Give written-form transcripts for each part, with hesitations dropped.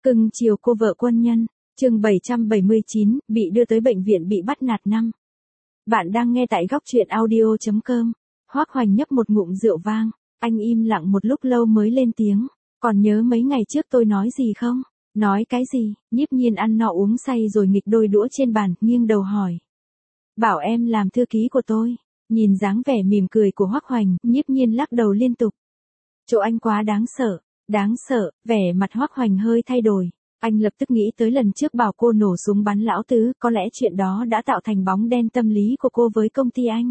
Cưng chiều cô vợ quân nhân, chương 779, bị đưa tới bệnh viện bị bắt nạt năm. Bạn đang nghe tại góc truyện audio.com. Hoắc Hoành nhấp một ngụm rượu vang, anh im lặng một lúc lâu mới lên tiếng. Còn nhớ mấy ngày trước tôi nói gì không? Nói cái gì? Nhiếp Nhiên ăn no uống say rồi nghịch đôi đũa trên bàn, nghiêng đầu hỏi. Bảo em làm thư ký của tôi. Nhìn dáng vẻ mỉm cười của Hoắc Hoành, Nhiếp Nhiên lắc đầu liên tục. Chỗ anh quá đáng sợ. Đáng sợ, vẻ mặt Hoắc Hoành hơi thay đổi. Anh lập tức nghĩ tới lần trước bảo cô nổ súng bắn lão tứ, có lẽ chuyện đó đã tạo thành bóng đen tâm lý của cô với công ty anh.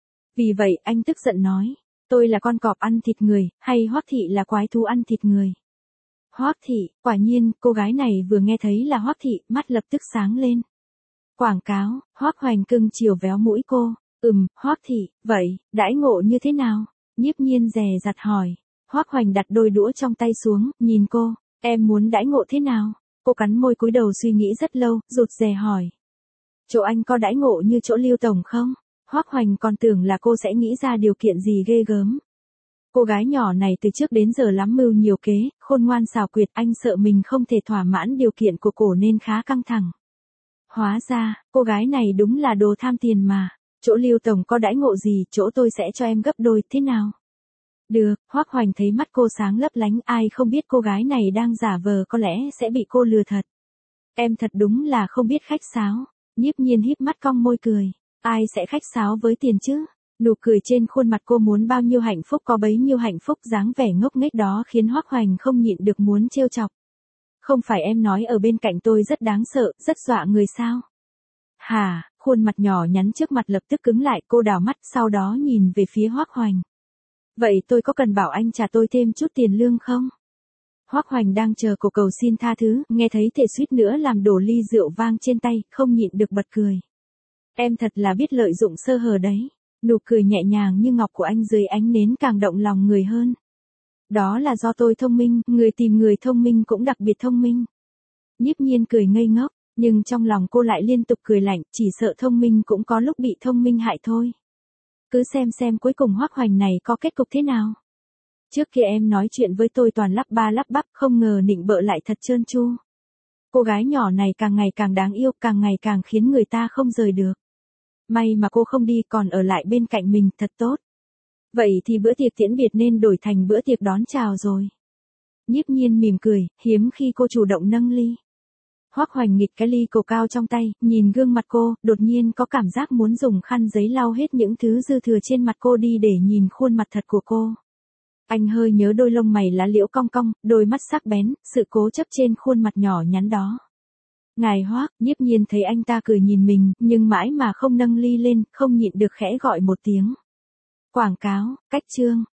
Vì vậy, anh tức giận nói, tôi là con cọp ăn thịt người, hay Hoắc thị là quái thú ăn thịt người? Hoắc thị, quả nhiên, cô gái này vừa nghe thấy là Hoắc thị, mắt lập tức sáng lên. Quảng cáo, Hoắc Hoành cưng chiều véo mũi cô, Hoắc thị, vậy, đãi ngộ như thế nào? Nhiếp Nhiên dè dặt hỏi. Hoắc Hoành đặt đôi đũa trong tay xuống, nhìn cô, em muốn đãi ngộ thế nào? Cô cắn môi cúi đầu suy nghĩ rất lâu, rụt rè hỏi. Chỗ anh có đãi ngộ như chỗ Lưu tổng không? Hoắc Hoành còn tưởng là cô sẽ nghĩ ra điều kiện gì ghê gớm. Cô gái nhỏ này từ trước đến giờ lắm mưu nhiều kế, khôn ngoan xảo quyệt, anh sợ mình không thể thỏa mãn điều kiện của cô nên khá căng thẳng. Hóa ra, cô gái này đúng là đồ tham tiền mà. Chỗ Lưu tổng có đãi ngộ gì, chỗ tôi sẽ cho em gấp đôi, thế nào? Được, Hoắc Hoành thấy mắt cô sáng lấp lánh, ai không biết cô gái này đang giả vờ có lẽ sẽ bị cô lừa thật. Em thật đúng là không biết khách sáo. Nhiếp Nhiên híp mắt cong môi cười. Ai sẽ khách sáo với tiền chứ? Nụ cười trên khuôn mặt cô muốn bao nhiêu hạnh phúc có bấy nhiêu hạnh phúc, dáng vẻ ngốc nghếch đó khiến Hoắc Hoành không nhịn được muốn trêu chọc. Không phải em nói ở bên cạnh tôi rất đáng sợ, rất dọa người sao? Hả, khuôn mặt nhỏ nhắn trước mặt lập tức cứng lại, cô đảo mắt sau đó nhìn về phía Hoắc Hoành. Vậy tôi có cần bảo anh trả tôi thêm chút tiền lương không? Hoắc Hoành đang chờ cô cầu xin tha thứ, nghe thấy thể suýt nữa làm đổ ly rượu vang trên tay, không nhịn được bật cười. Em thật là biết lợi dụng sơ hở đấy. Nụ cười nhẹ nhàng như ngọc của anh dưới ánh nến càng động lòng người hơn. Đó là do tôi thông minh, người tìm người thông minh cũng đặc biệt thông minh. Nhiếp Nhiên cười ngây ngốc, nhưng trong lòng cô lại liên tục cười lạnh, chỉ sợ thông minh cũng có lúc bị thông minh hại thôi. Cứ xem cuối cùng Hoắc Hoành này có kết cục thế nào. Trước kia em nói chuyện với tôi toàn lắp ba lắp bắp, không ngờ nịnh bợ lại thật trơn tru. Cô gái nhỏ này càng ngày càng đáng yêu, càng ngày càng khiến người ta không rời được. May mà cô không đi còn ở lại bên cạnh mình, thật tốt. Vậy thì bữa tiệc tiễn biệt nên đổi thành bữa tiệc đón chào rồi. Nhiếp Nhiên mỉm cười, hiếm khi cô chủ động nâng ly. Hoắc Hoành nghịch cái ly cổ cao trong tay, nhìn gương mặt cô, đột nhiên có cảm giác muốn dùng khăn giấy lau hết những thứ dư thừa trên mặt cô đi để nhìn khuôn mặt thật của cô. Anh hơi nhớ đôi lông mày lá liễu cong cong, đôi mắt sắc bén, sự cố chấp trên khuôn mặt nhỏ nhắn đó. Ngài Hoắc, Nhiếp Nhiên thấy anh ta cười nhìn mình, nhưng mãi mà không nâng ly lên, không nhịn được khẽ gọi một tiếng. Quảng cáo, cách chương.